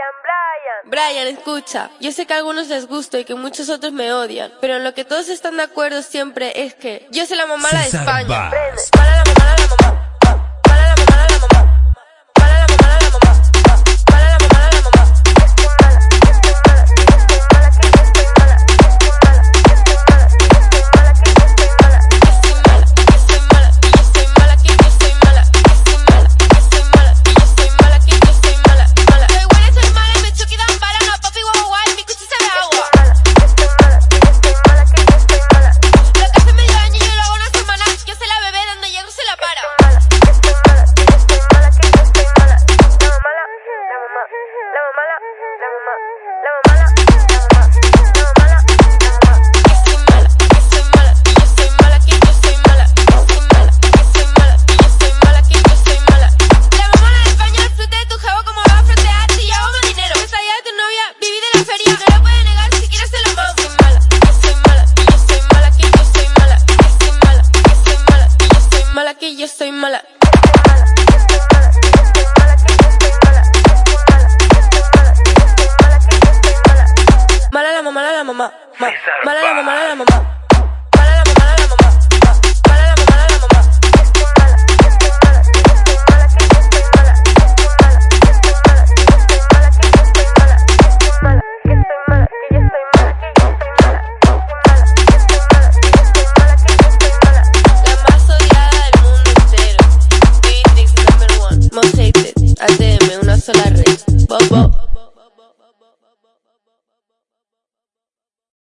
Brian, escucha, yo sé que a algunos les gusto y que muchos otros me odian, pero en lo que todos están de acuerdo siempre es que yo soy la mamá de España. Mala la mamá de la mamá. Mala la mamá de la mamá. Mala la mamá de la mamá. Mala la mamá de la mamá. Que yo soy mala. Mala la mamá de la mamá. Mala la mamá de la mamá.